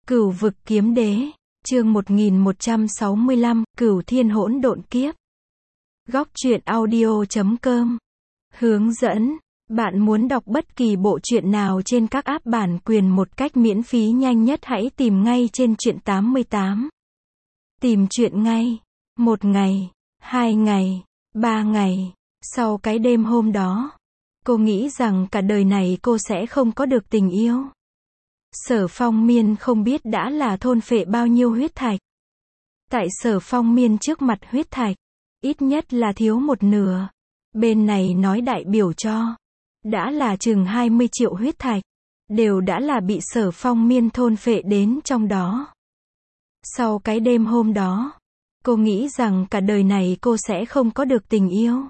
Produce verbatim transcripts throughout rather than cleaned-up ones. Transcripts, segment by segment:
Cửu vực kiếm đế, chương một nghìn một trăm sáu mươi lăm, Cửu thiên hỗn độn kiếp. Góc truyện audio chấm com. Hướng dẫn, bạn muốn đọc bất kỳ bộ truyện nào trên các app bản quyền một cách miễn phí nhanh nhất hãy tìm ngay trên truyện tám mươi tám. Tìm truyện ngay. Một ngày, hai ngày, ba ngày, sau cái đêm hôm đó, cô nghĩ rằng cả đời này cô sẽ không có được tình yêu. Sở Phong Miên không biết đã là thôn phệ bao nhiêu huyết thạch. Tại Sở Phong Miên trước mặt huyết thạch, ít nhất là thiếu một nửa. Bên này nói đại biểu cho, đã là chừng hai mươi triệu huyết thạch, đều đã là bị Sở Phong Miên thôn phệ đến trong đó. Sau cái đêm hôm đó, cô nghĩ rằng cả đời này cô sẽ không có được tình yêu.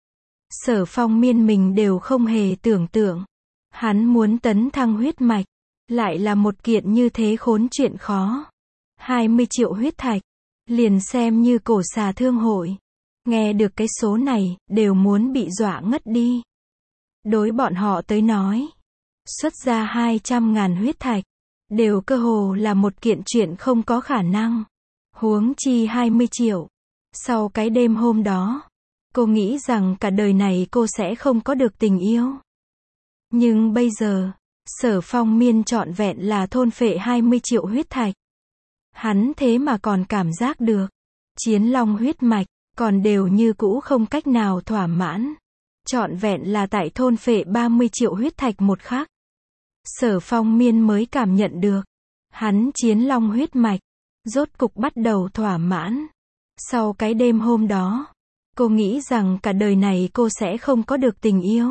Sở Phong Miên mình đều không hề tưởng tượng, hắn muốn tấn thăng huyết mạch, lại là một kiện như thế khốn chuyện khó. hai mươi triệu huyết thạch, liền xem như cổ xà thương hội. Nghe được cái số này, đều muốn bị dọa ngất đi. Đối bọn họ tới nói, xuất ra hai trăm ngàn huyết thạch, đều cơ hồ là một kiện chuyện không có khả năng. Huống chi hai mươi triệu. Sau cái đêm hôm đó, cô nghĩ rằng cả đời này cô sẽ không có được tình yêu. Nhưng bây giờ, Sở Phong Miên trọn vẹn là thôn phệ hai mươi triệu huyết thạch. Hắn thế mà còn cảm giác được, chiến long huyết mạch, còn đều như cũ không cách nào thỏa mãn. Trọn vẹn là tại thôn phệ ba mươi triệu huyết thạch một khắc. Sở Phong Miên mới cảm nhận được, hắn chiến long huyết mạch, rốt cục bắt đầu thỏa mãn. Sau cái đêm hôm đó, cô nghĩ rằng cả đời này cô sẽ không có được tình yêu.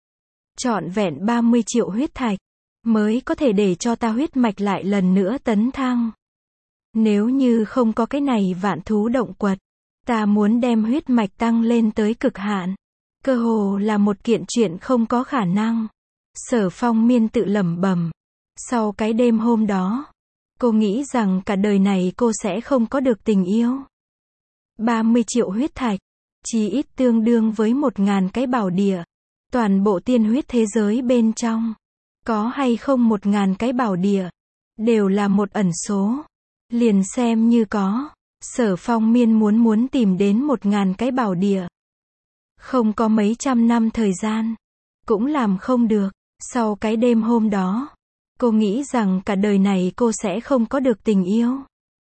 Trọn vẹn ba mươi triệu huyết thạch, mới có thể để cho ta huyết mạch lại lần nữa tấn thăng. Nếu như không có cái này vạn thú động quật, ta muốn đem huyết mạch tăng lên tới cực hạn, cơ hồ là một kiện chuyện không có khả năng. Sở Phong Miên tự lẩm bẩm. Sau cái đêm hôm đó, cô nghĩ rằng cả đời này cô sẽ không có được tình yêu. ba mươi triệu huyết thạch, chỉ ít tương đương với một ngàn cái bảo địa. Toàn bộ tiên huyết thế giới bên trong, có hay không một ngàn cái bảo địa, đều là một ẩn số. Liền xem như có, Sở Phong Miên muốn muốn tìm đến một ngàn cái bảo địa, không có mấy trăm năm thời gian, cũng làm không được. Sau cái đêm hôm đó, cô nghĩ rằng cả đời này cô sẽ không có được tình yêu.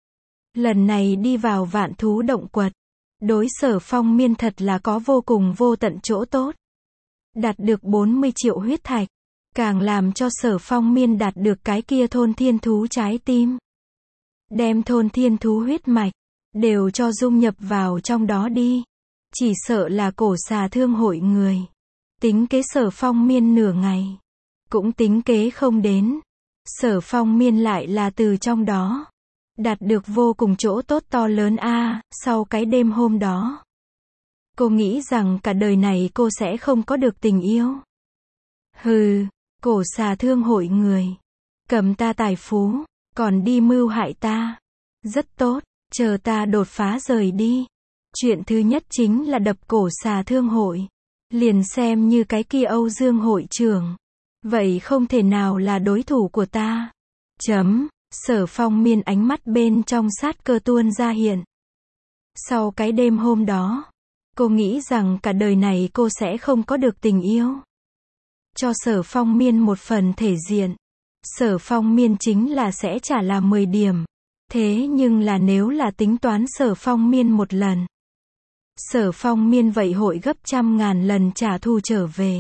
Lần này đi vào vạn thú động quật, đối Sở Phong Miên thật là có vô cùng vô tận chỗ tốt. Đạt được bốn mươi triệu huyết thạch, càng làm cho Sở Phong Miên đạt được cái kia thôn thiên thú trái tim. Đem thôn thiên thú huyết mạch, đều cho dung nhập vào trong đó đi. Chỉ sợ là cổ xà thương hội người. Tính kế Sở Phong Miên nửa ngày, cũng tính kế không đến. Sở Phong Miên lại là từ trong đó, đạt được vô cùng chỗ tốt to lớn a. À, sau cái đêm hôm đó, cô nghĩ rằng cả đời này cô sẽ không có được tình yêu. Hừ, cổ xà thương hội người, cầm ta tài phú, còn đi mưu hại ta. Rất tốt, chờ ta đột phá rời đi. Chuyện thứ nhất chính là đập cổ xà thương hội. Liền xem như cái kia Âu Dương hội trưởng, vậy không thể nào là đối thủ của ta. Chấm, Sở Phong Miên ánh mắt bên trong sát cơ tuôn ra hiện. Sau cái đêm hôm đó, cô nghĩ rằng cả đời này cô sẽ không có được tình yêu. Cho Sở Phong Miên một phần thể diện, Sở Phong Miên chính là sẽ trả là mười điểm. Thế nhưng là nếu là tính toán Sở Phong Miên một lần, Sở Phong Miên vậy hội gấp trăm ngàn lần trả thù trở về.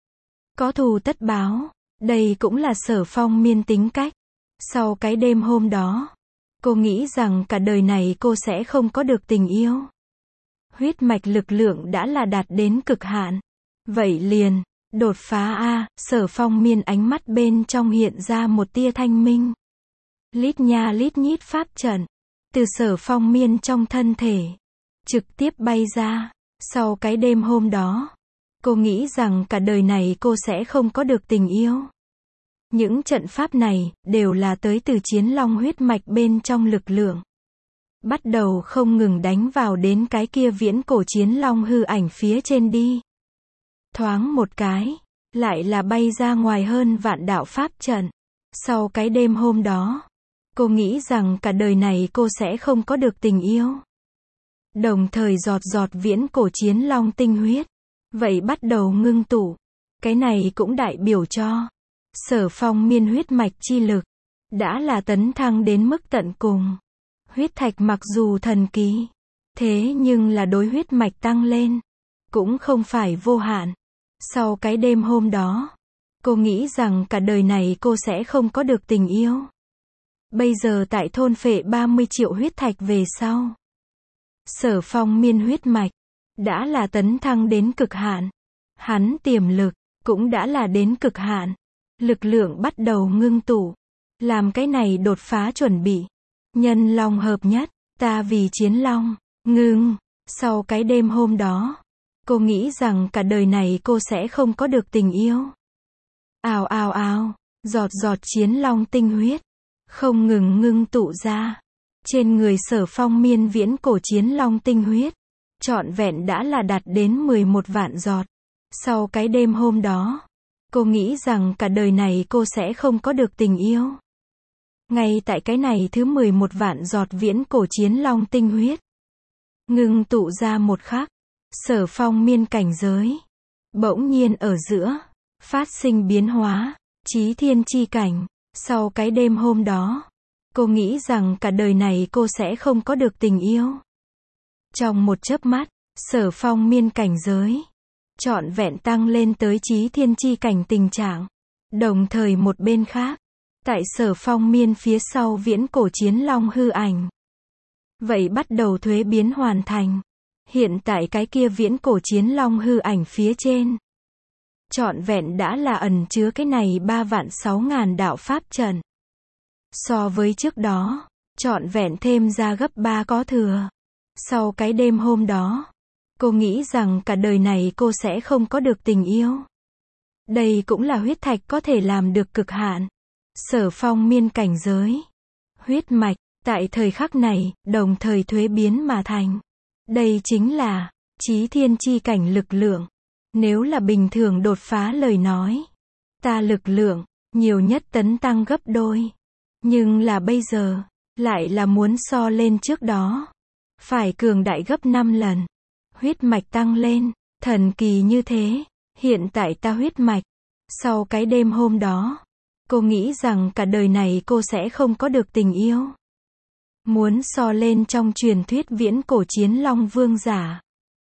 Có thù tất báo, đây cũng là Sở Phong Miên tính cách. Sau cái đêm hôm đó, cô nghĩ rằng cả đời này cô sẽ không có được tình yêu. Huyết mạch lực lượng đã là đạt đến cực hạn. Vậy liền, đột phá a. Sở Phong Miên ánh mắt bên trong hiện ra một tia thanh minh. Lít nha lít nhít pháp trận, từ Sở Phong Miên trong thân thể, trực tiếp bay ra. Sau cái đêm hôm đó, cô nghĩ rằng cả đời này cô sẽ không có được tình yêu. Những trận pháp này, đều là tới từ chiến long huyết mạch bên trong lực lượng. Bắt đầu không ngừng đánh vào đến cái kia viễn cổ chiến long hư ảnh phía trên đi. Thoáng một cái, lại là bay ra ngoài hơn vạn đạo pháp trận. Sau cái đêm hôm đó, Cô nghĩ rằng cả đời này cô sẽ không có được tình yêu. Đồng thời giọt giọt viễn cổ chiến long tinh huyết. Vậy bắt đầu ngưng tụ. Cái này cũng đại biểu cho Sở Phong Miên huyết mạch chi lực. Đã là tấn thăng đến mức tận cùng. Huyết thạch mặc dù thần kỳ. Thế nhưng là đối huyết mạch tăng lên. Cũng không phải vô hạn. Sau cái đêm hôm đó. Cô nghĩ rằng cả đời này cô sẽ không có được tình yêu. Bây giờ tại thôn phệ ba mươi triệu huyết thạch về sau. Sở Phong Miên huyết mạch. Đã là tấn thăng đến cực hạn. Hắn tiềm lực. Cũng đã là đến cực hạn. Lực lượng bắt đầu ngưng tụ. Làm cái này đột phá chuẩn bị. Nhân long hợp nhất. Ta vì chiến long. Ngưng. Sau cái đêm hôm đó. Cô nghĩ rằng cả đời này cô sẽ không có được tình yêu. Ào ào ào. Giọt giọt chiến long tinh huyết. Không ngừng ngưng tụ ra. Trên người Sở Phong Miên viễn cổ chiến long tinh huyết. Trọn vẹn đã là đạt đến mười một vạn giọt. Sau cái đêm hôm đó. Cô nghĩ rằng cả đời này cô sẽ không có được tình yêu. Ngay tại cái này thứ mười một vạn giọt viễn cổ chiến long tinh huyết. Ngưng tụ ra một khắc. Sở Phong Miên cảnh giới. Bỗng nhiên ở giữa. Phát sinh biến hóa. Chí thiên chi cảnh. Sau cái đêm hôm đó. Cô nghĩ rằng cả đời này cô sẽ không có được tình yêu. Trong một chớp mắt. Sở Phong Miên cảnh giới. Trọn vẹn tăng lên tới chí thiên chi cảnh tình trạng. Đồng thời một bên khác. Tại Sở Phong Miên phía sau viễn cổ chiến long hư ảnh. Vậy bắt đầu thuế biến hoàn thành. Hiện tại cái kia viễn cổ chiến long hư ảnh phía trên. Trọn vẹn đã là ẩn chứa cái này ba vạn sáu ngàn đạo pháp trận. So với trước đó. Trọn vẹn thêm ra gấp ba có thừa. Sau cái đêm hôm đó. Cô nghĩ rằng cả đời này cô sẽ không có được tình yêu. Đây cũng là huyết thạch có thể làm được cực hạn. Sở Phong Miên cảnh giới. Huyết mạch, tại thời khắc này, đồng thời thuế biến mà thành. Đây chính là chí thiên chi cảnh lực lượng. Nếu là bình thường đột phá lời nói. Ta lực lượng, nhiều nhất tấn tăng gấp đôi. Nhưng là bây giờ, lại là muốn so lên trước đó. Phải cường đại gấp năm lần. Huyết mạch tăng lên, thần kỳ như thế. Hiện tại ta huyết mạch. Sau cái đêm hôm đó. Cô nghĩ rằng cả đời này cô sẽ không có được tình yêu. Muốn so lên trong truyền thuyết viễn cổ chiến long vương giả.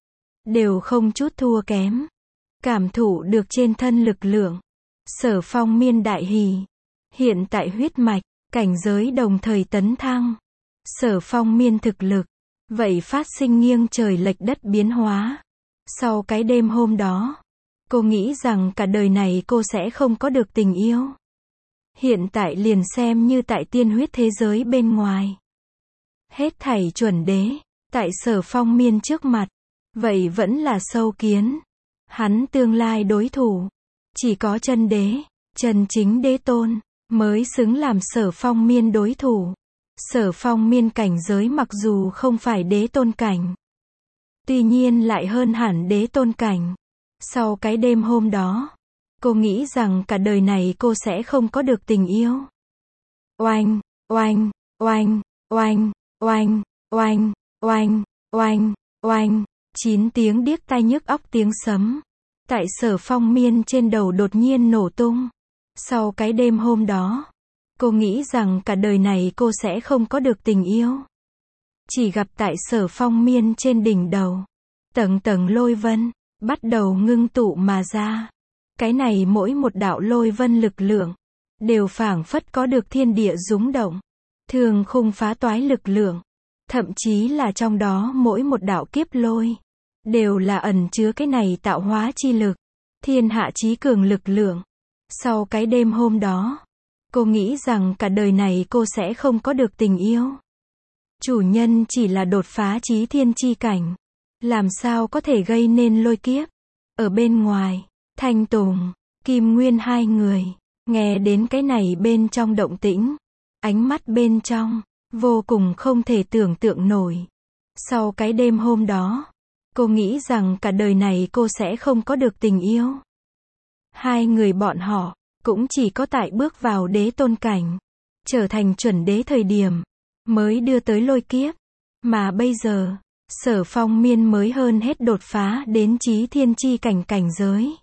Đều không chút thua kém. Cảm thụ được trên thân lực lượng. Sở Phong Miên đại hỉ. Hiện tại huyết mạch, cảnh giới đồng thời tấn thăng. Sở Phong Miên thực lực. Vậy phát sinh nghiêng trời lệch đất biến hóa. Sau cái đêm hôm đó. Cô nghĩ rằng cả đời này cô sẽ không có được tình yêu. Hiện tại liền xem như tại tiên huyết thế giới bên ngoài. Hết thảy chuẩn đế. Tại Sở Phong Miên trước mặt. Vậy vẫn là sâu kiến. Hắn tương lai đối thủ. Chỉ có chân đế. Chân chính đế tôn. Mới xứng làm Sở Phong Miên đối thủ. Sở Phong Miên cảnh giới mặc dù không phải đế tôn cảnh. Tuy nhiên lại hơn hẳn đế tôn cảnh. Sau cái đêm hôm đó. Cô nghĩ rằng cả đời này cô sẽ không có được tình yêu. Oanh, oanh, oanh, oanh, oanh, oanh, oanh, oanh, oanh. Chín tiếng điếc tai nhức óc tiếng sấm. Tại Sở Phong Miên trên đầu đột nhiên nổ tung. Sau cái đêm hôm đó. Cô nghĩ rằng cả đời này cô sẽ không có được tình yêu. Chỉ gặp tại Sở Phong Miên trên đỉnh đầu. Tầng tầng lôi vân. Bắt đầu ngưng tụ mà ra. Cái này mỗi một đạo lôi vân lực lượng. Đều phảng phất có được thiên địa rúng động. Thường khung phá toái lực lượng. Thậm chí là trong đó mỗi một đạo kiếp lôi. Đều là ẩn chứa cái này tạo hóa chi lực. Thiên hạ chí cường lực lượng. Sau cái đêm hôm đó. Cô nghĩ rằng cả đời này cô sẽ không có được tình yêu. Chủ nhân chỉ là đột phá chí thiên chi cảnh. Làm sao có thể gây nên lôi kiếp. Ở bên ngoài. Thanh Tùng, Kim Nguyên hai người. Nghe đến cái này bên trong động tĩnh. Ánh mắt bên trong. Vô cùng không thể tưởng tượng nổi. Sau cái đêm hôm đó. Cô nghĩ rằng cả đời này cô sẽ không có được tình yêu. Hai người bọn họ. Cũng chỉ có tại bước vào đế tôn cảnh. trở thành chuẩn đế thời điểm, mới đưa tới lôi kiếp. Mà bây giờ, Sở Phong Miên mới hơn hết đột phá đến chí thiên chi cảnh cảnh giới.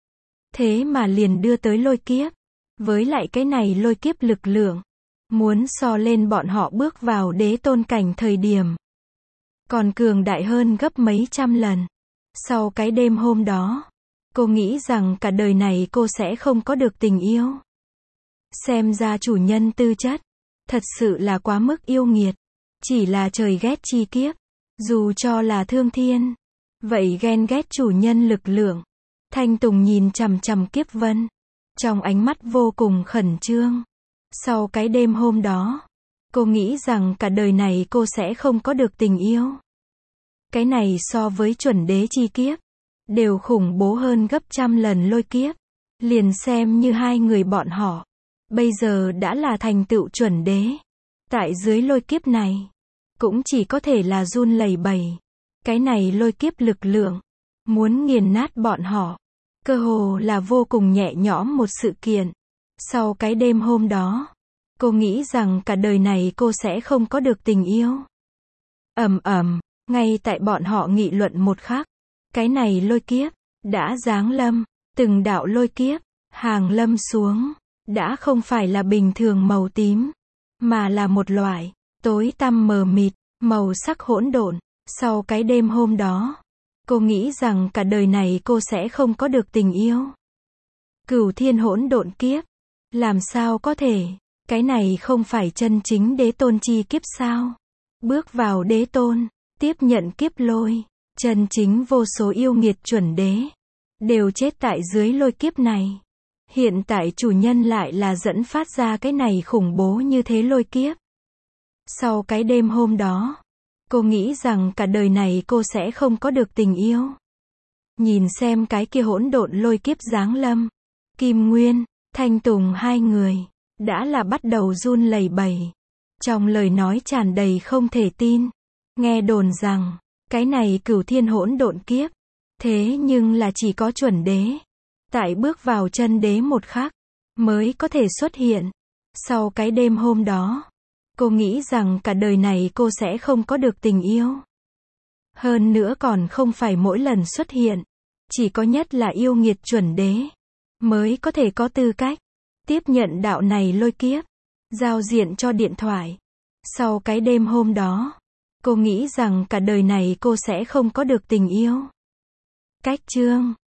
Thế mà liền đưa tới lôi kiếp. Với lại cái này lôi kiếp lực lượng, muốn so lên bọn họ bước vào đế tôn cảnh thời điểm, còn cường đại hơn gấp mấy trăm lần. Sau cái đêm hôm đó, cô nghĩ rằng cả đời này cô sẽ không có được tình yêu. Xem ra chủ nhân tư chất, thật sự là quá mức yêu nghiệt. Chỉ là trời ghét chi kiếp. Dù cho là thương thiên, vậy ghen ghét chủ nhân lực lượng. Thanh Tùng nhìn chằm chằm Kiếp Vân, trong ánh mắt vô cùng khẩn trương. Sau cái đêm hôm đó, cô nghĩ rằng cả đời này cô sẽ không có được tình yêu. Cái này so với chuẩn đế chi kiếp, đều khủng bố hơn gấp trăm lần lôi kiếp. Liền xem như hai người bọn họ, bây giờ đã là thành tựu chuẩn đế. Tại dưới lôi kiếp này, cũng chỉ có thể là run lẩy bẩy. Cái này lôi kiếp lực lượng, muốn nghiền nát bọn họ, cơ hồ là vô cùng nhẹ nhõm một sự kiện. Sau cái đêm hôm đó, cô nghĩ rằng cả đời này cô sẽ không có được tình yêu. Ầm ầm, ngay tại bọn họ nghị luận một khắc, cái này lôi kiếp đã giáng lâm, từng đạo lôi kiếp hàng lâm xuống, đã không phải là bình thường màu tím, mà là một loại tối tăm mờ mịt, màu sắc hỗn độn. Sau cái đêm hôm đó, cô nghĩ rằng cả đời này cô sẽ không có được tình yêu. Cửu thiên hỗn độn kiếp, làm sao có thể? Cái này không phải chân chính đế tôn chi kiếp sao? Bước vào đế tôn, tiếp nhận kiếp lôi, chân chính vô số yêu nghiệt chuẩn đế, đều chết tại dưới lôi kiếp này. Hiện tại chủ nhân lại là dẫn phát ra cái này khủng bố như thế lôi kiếp. Sau cái đêm hôm đó, cô nghĩ rằng cả đời này cô sẽ không có được tình yêu. Nhìn xem cái kia hỗn độn lôi kiếp giáng lâm, Kim Nguyên, Thanh Tùng hai người, đã là bắt đầu run lẩy bẩy. Trong lời nói tràn đầy không thể tin. Nghe đồn rằng, cái này cửu thiên hỗn độn kiếp, thế nhưng là chỉ có chuẩn đế, tại bước vào chân đế một khắc, mới có thể xuất hiện. Sau cái đêm hôm đó, cô nghĩ rằng cả đời này cô sẽ không có được tình yêu. Hơn nữa còn không phải mỗi lần xuất hiện, chỉ có nhất là yêu nghiệt chuẩn đế, mới có thể có tư cách tiếp nhận đạo này lôi kiếp, giao diện cho điện thoại. Sau cái đêm hôm đó, cô nghĩ rằng cả đời này cô sẽ không có được tình yêu. Cách chương